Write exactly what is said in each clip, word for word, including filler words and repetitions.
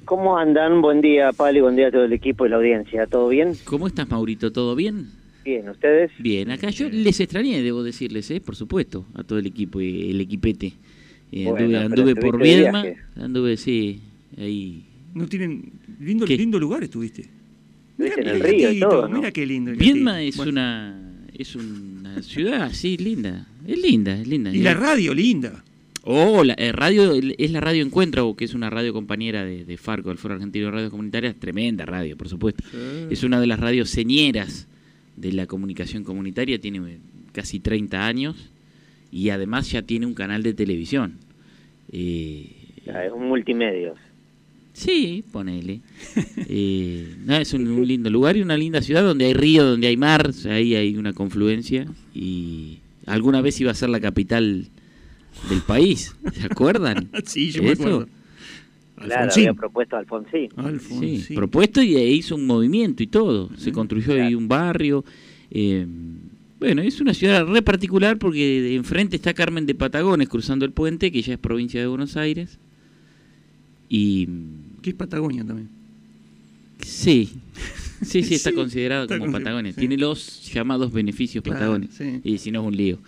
¿Cómo andan? Buen día, Pali, buen día a todo el equipo y la audiencia. ¿Todo bien? ¿Cómo estás, Maurito? ¿Todo bien? Bien, ¿ustedes? Bien, acá yo les extrañé, debo decirles, ¿eh? Por supuesto, a todo el equipo y el equipete. Eh, Bueno, anduve anduve pero por estuviste de Viedma, viaje. anduve, sí, ahí. No tienen lindo, ¿Qué? lindo lugar estuviste. Estuviste en el el río y gatito, todo, ¿no? Mira qué lindo el Viedma gatito. es Bueno, una es una ciudad así linda, es linda, es linda. y la radio, linda. Oh, la eh, radio, es la Radio Encuentro, que es una radio compañera de, de Farco, el Foro Argentino de Radios Comunitarias, tremenda radio, por supuesto. Sí. Es una de las radios señeras de la comunicación comunitaria, tiene casi treinta años y además ya tiene un canal de televisión. Eh, Ya, es un multimedios. sí, ponele. Eh, no, es un, un lindo lugar y una linda ciudad donde hay río, donde hay mar, o sea, ahí hay una confluencia y alguna vez iba a ser la capital del país, ¿se acuerdan? Sí, yo me ¿Eso? acuerdo. Claro, Alfonsín. había propuesto a Alfonsín. Alfonsín. Sí, propuesto y e hizo un movimiento y todo. Se construyó ahí Claro. un barrio. Eh, bueno, es una ciudad re particular porque de enfrente está Carmen de Patagones cruzando el puente, que ya es provincia de Buenos Aires. Y Que es Patagonia también. sí, sí, sí, está Sí, considerado está como considerado, Patagonia. sí. Tiene los llamados beneficios Claro, Patagones. sí. Y si no es un lío.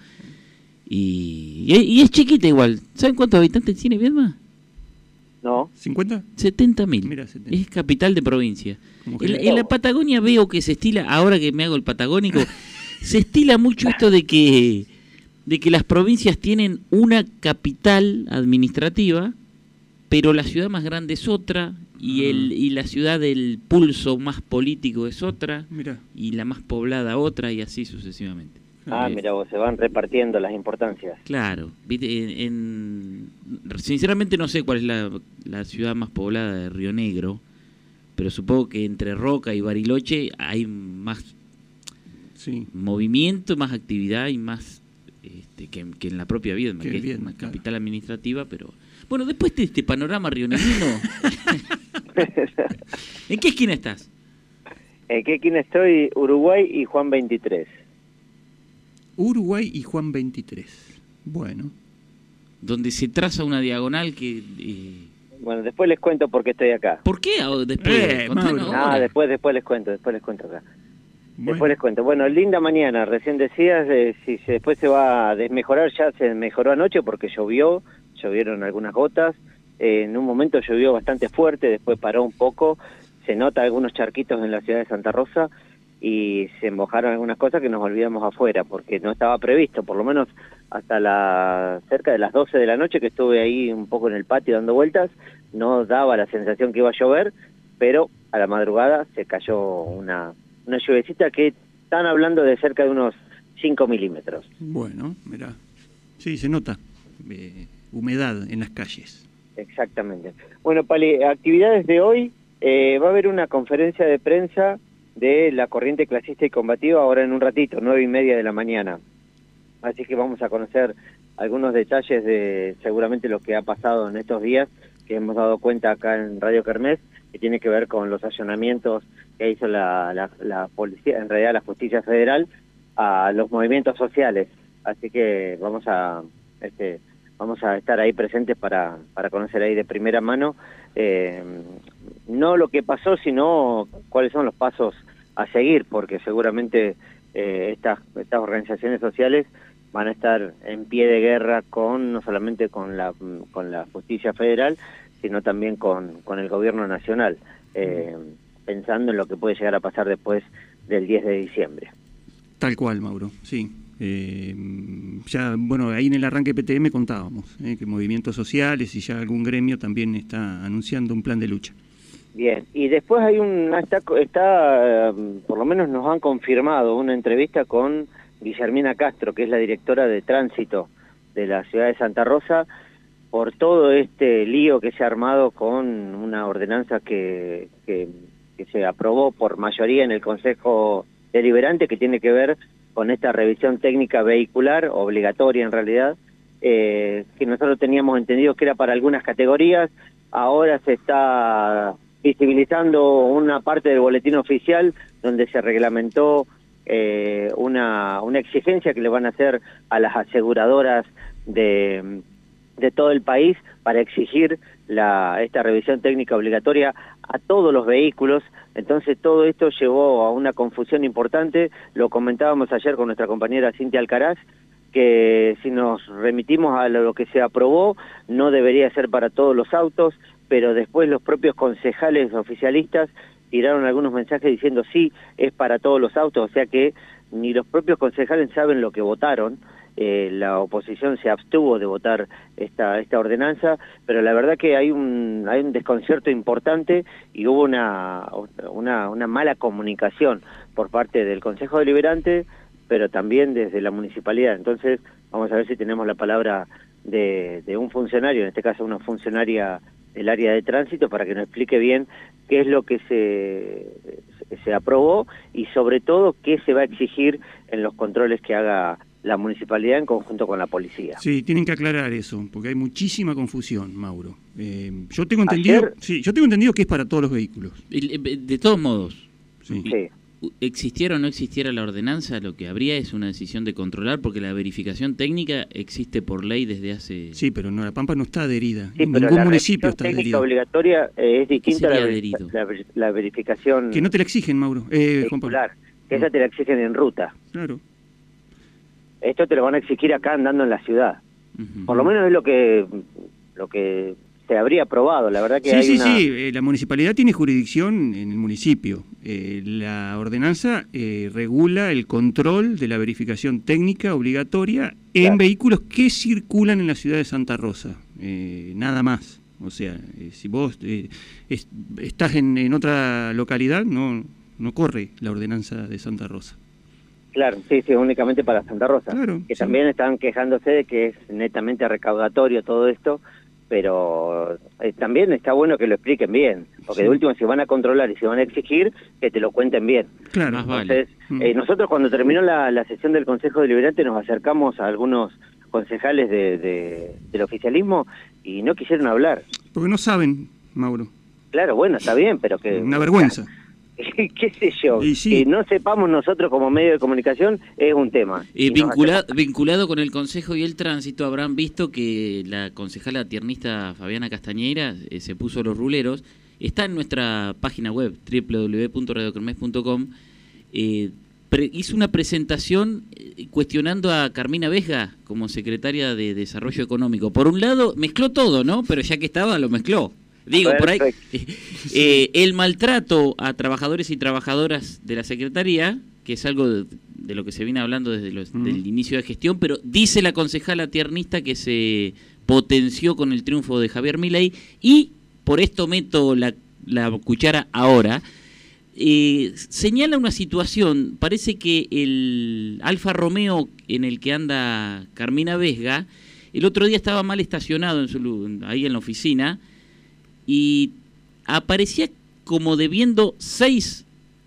Y, y, y es chiquita igual. ¿Saben cuántos habitantes tiene Viedma? ¿No? ¿cincuenta? setenta mil. Mira, setenta. Es capital de provincia. Como En, que- en la Patagonia veo que se estila, ahora que me hago el patagónico, se estila mucho esto de que de que las provincias tienen una capital administrativa, pero la ciudad más grande es otra, y el y la ciudad del pulso más político es otra, Mira. y la más poblada otra, y así sucesivamente. Ah, Eh, mira vos, se van repartiendo las importancias. Claro, viste, en, en- sinceramente no sé cuál es la, la ciudad más poblada de Río Negro, pero supongo que entre Roca y Bariloche hay más Sí. movimiento, más actividad y más este, que, que en la propia Viedma, Que que es Viedma, una claro. capital administrativa, pero bueno, después de este panorama rionegrino, ¿en qué esquina estás? ¿En qué esquina estoy? Uruguay y Juan veintitrés. Uruguay y Juan veintitrés. Bueno. Donde se traza una diagonal que... eh, Bueno, después les cuento por qué estoy acá. ¿Por qué ahora- después? Eh, Contanos Mauro. ahora. Ah, después, después les cuento, después les cuento acá. bueno. Después les cuento. Bueno, linda mañana, recién decías, eh, si se, después se va a desmejorar, ya se mejoró anoche porque llovió, llovieron algunas gotas, eh, en un momento llovió bastante fuerte, después paró un poco, se nota algunos charquitos en la ciudad de Santa Rosa y se mojaron algunas cosas que nos olvidamos afuera porque no estaba previsto, por lo menos hasta la cerca de las doce de la noche que estuve ahí un poco en el patio dando vueltas, no daba la sensación que iba a llover, pero a la madrugada se cayó una, una lluvecita que están hablando de cerca de unos cinco milímetros. Bueno, mira. Sí, se nota. eh, humedad en las calles. Exactamente. Bueno, Pali, actividades de hoy, eh, va a haber una conferencia de prensa de la corriente clasista y combativa ahora en un ratito, nueve y media de la mañana. Así que vamos a conocer algunos detalles de seguramente lo que ha pasado en estos días, que hemos dado cuenta acá en Radio Kermés, que tiene que ver con los allanamientos que hizo la, la, la policía, en realidad la Justicia Federal, a los movimientos sociales. Así que vamos a este vamos a estar ahí presentes para, para conocer ahí de primera mano eh, no lo que pasó, sino cuáles son los pasos a seguir, porque seguramente eh, estas, estas organizaciones sociales van a estar en pie de guerra con no solamente con la con la Justicia Federal, sino también con, con el gobierno nacional, eh, pensando en lo que puede llegar a pasar después del diez de diciembre. Tal cual, Mauro, sí. Eh, ya, bueno, ahí en el arranque P T M contábamos eh, que movimientos sociales y ya algún gremio también está anunciando un plan de lucha. Bien, y después hay una, está, está, por lo menos nos han confirmado una entrevista con Guillermina Castro, que es la directora de tránsito de la ciudad de Santa Rosa, por todo este lío que se ha armado con una ordenanza que, que, que se aprobó por mayoría en el Consejo Deliberante, que tiene que ver con esta revisión técnica vehicular, obligatoria en realidad, eh, que nosotros teníamos entendido que era para algunas categorías, ahora se está visibilizando una parte del boletín oficial donde se reglamentó eh, una, una exigencia que le van a hacer a las aseguradoras de, de todo el país para exigir la, esta revisión técnica obligatoria a todos los vehículos. Entonces todo esto llevó a una confusión importante. Lo comentábamos ayer con nuestra compañera Cintia Alcaraz, que si nos remitimos a lo que se aprobó, no debería ser para todos los autos, pero después los propios concejales oficialistas tiraron algunos mensajes diciendo sí, es para todos los autos, o sea que ni los propios concejales saben lo que votaron. Eh, la oposición se abstuvo de votar esta esta ordenanza, pero la verdad que hay un hay un desconcierto importante y hubo una una, una mala comunicación por parte del Consejo Deliberante, pero también desde la municipalidad. Entonces vamos a ver si tenemos la palabra de, de un funcionario, en este caso una funcionaria del área de tránsito, para que nos explique bien qué es lo que se, se aprobó y sobre todo qué se va a exigir en los controles que haga la municipalidad en conjunto con la policía. Sí, tienen que aclarar eso, porque hay muchísima confusión, Mauro. Eh, yo tengo entendido, Ayer, sí, yo tengo entendido que es para todos los vehículos. De todos modos, Sí. sí. existiera o no existiera la ordenanza, lo que habría es una decisión de controlar, porque la verificación técnica existe por ley desde hace... Sí, pero no, La Pampa no está adherida. Sí, pero Ningún la municipio revisión está técnica adherido. obligatoria eh, es distinta a la, sería veri- adherido? la, ver- la verificación Que no te la exigen, Mauro. Eh, Juan Pablo. vehicular, que esa te la exigen en ruta. Claro. Esto te lo van a exigir acá andando en la ciudad. Ujú. Por lo menos es lo que lo que se habría aprobado. La verdad que Sí, hay sí, una... sí. eh, la municipalidad tiene jurisdicción en el municipio. Eh, la ordenanza eh, regula el control de la verificación técnica obligatoria en Claro. vehículos que circulan en la ciudad de Santa Rosa. Eh, nada más. O sea, eh, si vos eh, es- estás en, en otra localidad, no, no corre la ordenanza de Santa Rosa. Claro, sí, sí, únicamente para Santa Rosa. Claro, que sí. también están quejándose de que es netamente recaudatorio todo esto, pero eh, también está bueno que lo expliquen bien, porque Sí. de último si van a controlar y si van a exigir, que te lo cuenten bien. Claro. Más vale. Entonces, Mm. eh, nosotros cuando terminó la, la sesión del Consejo Deliberante nos acercamos a algunos concejales de, de- del oficialismo y no quisieron hablar. Porque no saben, Mauro. Claro, bueno, está bien, pero que... Una vergüenza. ¿Qué sé yo? Y sí. Que no sepamos nosotros como medio de comunicación es un tema. Eh, Y nos vincula- hacemos- vinculado con el Consejo y el Tránsito, habrán visto que la concejala tiernista Fabiana Castañeira eh, se puso los ruleros. Está en nuestra página web, doble u doble u doble u punto radio kermés punto com. Eh, pre- hizo una presentación eh, cuestionando a Carmina Vesga como secretaria de Desarrollo Económico. Por un lado, mezcló todo, ¿no? Pero ya que estaba, lo mezcló. Digo, por ahí, eh, el maltrato a trabajadores y trabajadoras de la Secretaría, que es algo de, de lo que se viene hablando desde los, Mm. del inicio de gestión, pero dice la concejala tiernista que se potenció con el triunfo de Javier Milei, y por esto meto la, la cuchara ahora, eh, señala una situación. Parece que el Alfa Romeo en el que anda Carmina Vesga, el otro día estaba mal estacionado en su, lu- ahí en la oficina, y aparecía como debiendo seis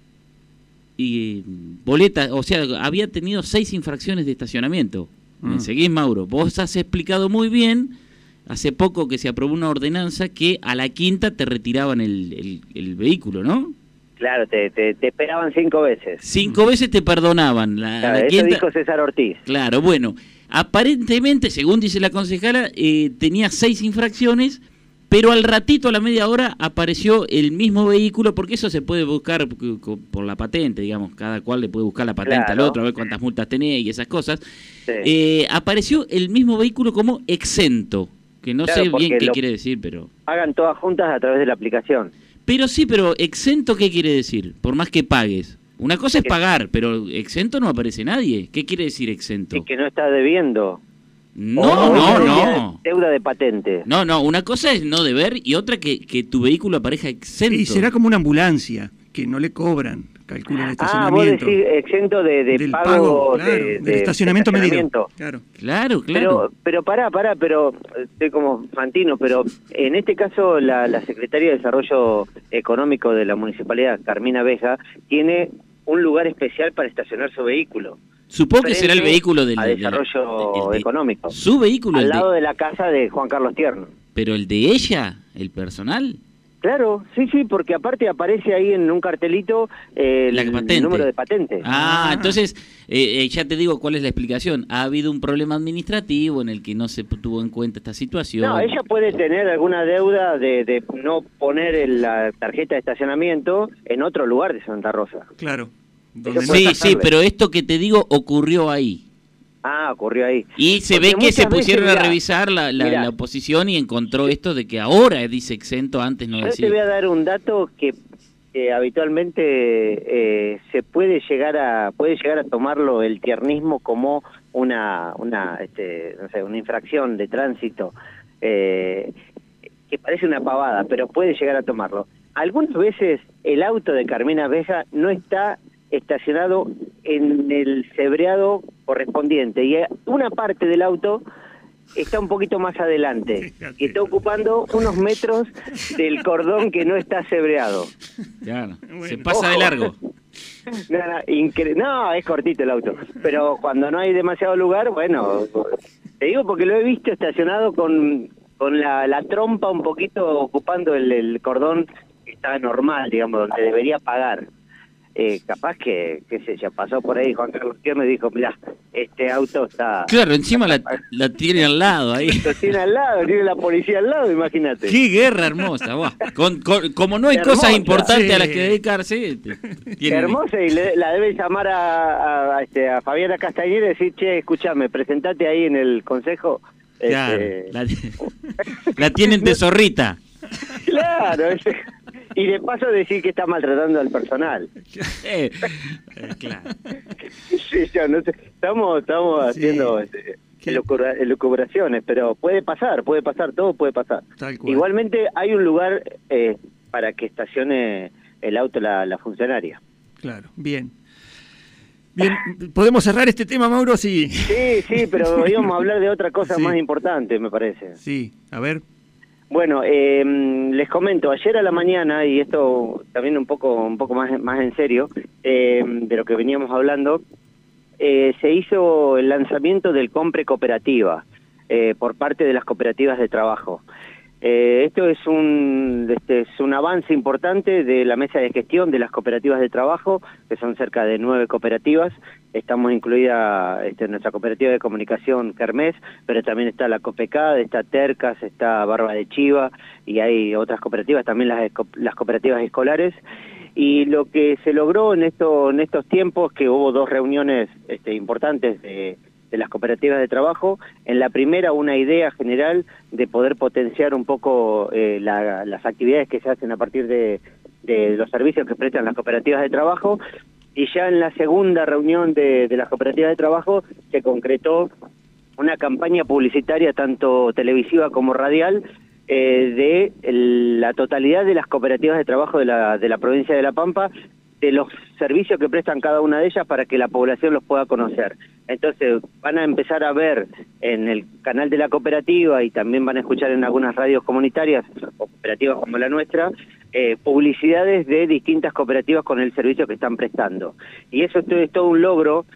y, boletas, o sea, había tenido seis infracciones de estacionamiento. ¿Me Mm. seguís, Mauro? Vos has explicado muy bien, hace poco que se aprobó una ordenanza que a la quinta te retiraban el, el, el vehículo, ¿no? Claro, te, te, te esperaban cinco veces. Cinco veces te perdonaban. La, Claro, la eso quinta... dijo César Ortiz. Claro, bueno, aparentemente, según dice la concejala, eh, tenía seis infracciones, pero al ratito, a la media hora, apareció el mismo vehículo, porque eso se puede buscar c- c- por la patente, digamos, cada cual le puede buscar la patente al Claro. otro, a ver cuántas multas tenés y esas cosas. Sí. Eh, apareció el mismo vehículo como exento, que no Claro, sé bien porque qué lo- quiere decir, pero... Hagan todas juntas a través de la aplicación. Pero sí, pero exento, ¿qué quiere decir? Por más que pagues. Una cosa es Que- pagar, pero exento no aparece nadie. ¿Qué quiere decir exento? Y que no está debiendo. No, O no, deuda- no. Deuda de patente. No, no, una cosa es no deber y otra que, que tu vehículo aparezca exento. Y será como una ambulancia, que no le cobran, calculan el Ah, vos estacionamiento. decís exento de, de del pago, pago, claro, de, del de- estacionamiento de medido. estacionamiento. Claro. Claro, claro. Pero, pero pará, pará, pero eh, estoy como Fantino, pero en este caso la, la Secretaría de Desarrollo Económico de la Municipalidad, Carmina Vesga, tiene un lugar especial para estacionar su vehículo. Supongo que será el frente vehículo del a de la- desarrollo el de- económico. Su vehículo, Al el de- lado de la casa de Juan Carlos Tierno. pero el de ella, el personal. Claro, sí, sí, porque aparte aparece ahí en un cartelito eh, el, el número de patente. Ah, ah. entonces, eh, eh, ya te digo cuál es la explicación. Ha habido un problema administrativo en el que no se tuvo en cuenta esta situación. No, ella puede tener alguna deuda de, de no poner el, la tarjeta de estacionamiento en otro lugar de Santa Rosa. Claro. Sí, sí, pero esto que te digo ocurrió ahí. Ah, ocurrió ahí. Y se Porque ve que se pusieron veces, a revisar la, la, la oposición y encontró esto de que ahora dice exento, antes no yo decía. Yo te voy a dar un dato que eh, habitualmente eh, se puede llegar a puede llegar a tomarlo el tiernismo como una una este, no sé, una infracción de tránsito eh, que parece una pavada, pero puede llegar a tomarlo. Algunas veces el auto de Carmina Veja no está estacionado en el cebreado correspondiente y una parte del auto está un poquito más adelante y está ocupando unos metros del cordón que no está cebreado. Claro, bueno. Se pasa Ojo. de largo. No, no, incre... no, es cortito el auto, pero cuando no hay demasiado lugar, bueno, te digo porque lo he visto estacionado con, con la, la trompa un poquito ocupando el, el cordón que está normal, digamos, donde debería pagar. Eh, capaz que, qué sé yo, pasó por ahí Juan Carlos Tierno y dijo, mirá, este auto está... Claro, encima la, la tiene al lado ahí. Lo tiene al lado, tiene la policía al lado, imagínate. ¡Qué guerra hermosa! Con, con, como no hay hermosa, cosas importantes sí. a las que dedicarse... Tiene... Hermosa, y le, la debe llamar a, a, a, este, a Fabiana Castañeda y decir, che, escúchame, presentate ahí en el consejo. Claro, este... la, la tienen de zorrita. Claro, ese... Y de paso decir que está maltratando al personal. Eh, eh, claro. Sí, yo no sé. Estamos, estamos sí. haciendo este, elucubraciones, pero puede pasar, puede pasar, todo puede pasar. Igualmente hay un lugar eh, para que estacione el auto la, la funcionaria. Claro, bien. Bien, ¿podemos cerrar este tema, Mauro? Sí, sí, sí, pero íbamos a hablar de otra cosa sí. más importante, me parece. Sí, a ver. Bueno, eh, les comento, ayer a la mañana, y esto también un poco un poco más, más en serio, eh, de lo que veníamos hablando, eh, se hizo el lanzamiento del Compre Cooperativa eh, por parte de las cooperativas de trabajo. Eh, esto es un, este, es un avance importante de la mesa de gestión de las cooperativas de trabajo, que son cerca de nueve cooperativas. Estamos incluida este, nuestra cooperativa de comunicación Kermés, pero también está la COPECAD, está Tercas, está Barba de Chiva, y hay otras cooperativas, también las, las cooperativas escolares. Y lo que se logró en, esto, en estos tiempos, que hubo dos reuniones este, importantes de... de las cooperativas de trabajo, en la primera una idea general de poder potenciar un poco eh, la, las actividades que se hacen a partir de, de los servicios que prestan las cooperativas de trabajo, y ya en la segunda reunión de, de las cooperativas de trabajo se concretó una campaña publicitaria tanto televisiva como radial eh, de el, la totalidad de las cooperativas de trabajo de la, de la provincia de La Pampa, de los servicios que prestan cada una de ellas para que la población los pueda conocer. Entonces van a empezar a ver en el canal de la cooperativa y también van a escuchar en algunas radios comunitarias o cooperativas como la nuestra, eh, publicidades de distintas cooperativas con el servicio que están prestando. Y eso es todo un logro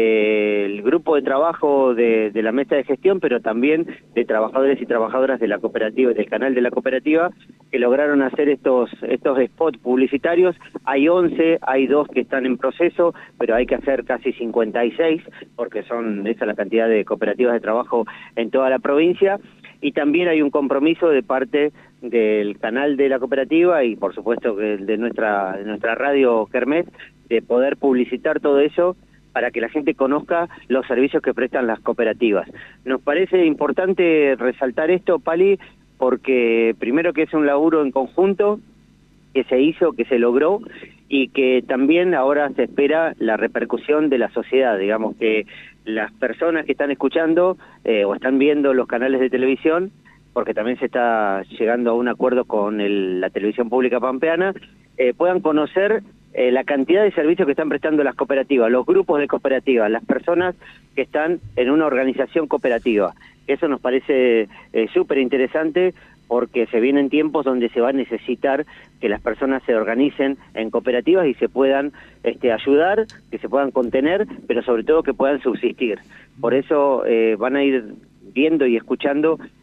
del grupo de trabajo de, de la mesa de gestión, pero también de trabajadores y trabajadoras de la cooperativa, del canal de la cooperativa, que lograron hacer estos estos spots publicitarios. Hay once, hay dos que están en proceso, pero hay que hacer casi cincuenta y seis, porque son esa la cantidad de cooperativas de trabajo en toda la provincia. Y también hay un compromiso de parte del canal de la cooperativa y por supuesto de nuestra, de nuestra radio Kermés, de poder publicitar todo eso para que la gente conozca los servicios que prestan las cooperativas. Nos parece importante resaltar esto, Pali, porque primero que es un laburo en conjunto que se hizo, que se logró, y que también ahora se espera la repercusión de la sociedad, digamos que las personas que están escuchando eh, o están viendo los canales de televisión, porque también se está llegando a un acuerdo con el, la televisión pública pampeana, eh, puedan conocer eh, la cantidad de servicios que están prestando las cooperativas, los grupos de cooperativas, las personas que están en una organización cooperativa. Eso nos parece eh, súper interesante porque se vienen tiempos donde se va a necesitar que las personas se organicen en cooperativas y se puedan este, ayudar, que se puedan contener, pero sobre todo que puedan subsistir. Por eso eh, van a ir viendo y escuchando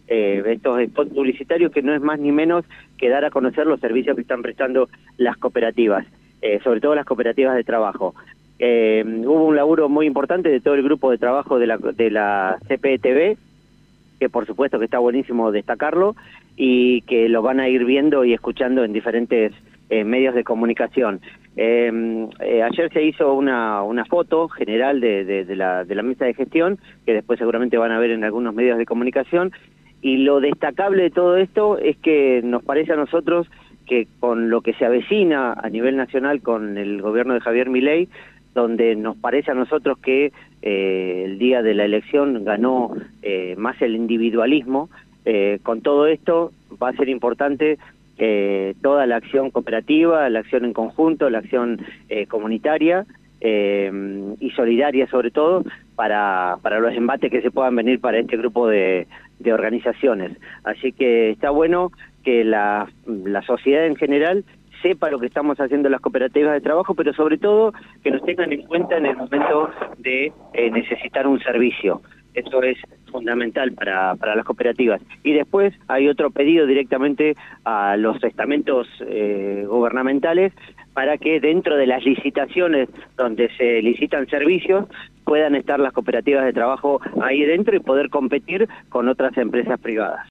eh, estos spots publicitarios que no es más ni menos que dar a conocer los servicios que están prestando las cooperativas, eh, sobre todo las cooperativas de trabajo. Eh, hubo un laburo muy importante de todo el grupo de trabajo de la, de la C P T V, que por supuesto que está buenísimo destacarlo, y que lo van a ir viendo y escuchando en diferentes eh, medios de comunicación. Eh, eh, ayer se hizo una, una foto general de, de, de, la, de la mesa de gestión, que después seguramente van a ver en algunos medios de comunicación, y lo destacable de todo esto es que nos parece a nosotros que con lo que se avecina a nivel nacional con el gobierno de Javier Milei, donde nos parece a nosotros que eh, el día de la elección ganó eh, más el individualismo, eh, con todo esto va a ser importante eh, toda la acción cooperativa, la acción en conjunto, la acción eh, comunitaria eh, y solidaria sobre todo, para, para los embates que se puedan venir para este grupo de, de organizaciones. Así que está bueno que la, la sociedad en general sepa lo que estamos haciendo las cooperativas de trabajo, pero sobre todo que nos tengan en cuenta en el momento de eh, necesitar un servicio. Eso es fundamental para, para las cooperativas. Y después hay otro pedido directamente a los estamentos eh, gubernamentales para que dentro de las licitaciones donde se licitan servicios puedan estar las cooperativas de trabajo ahí dentro y poder competir con otras empresas privadas.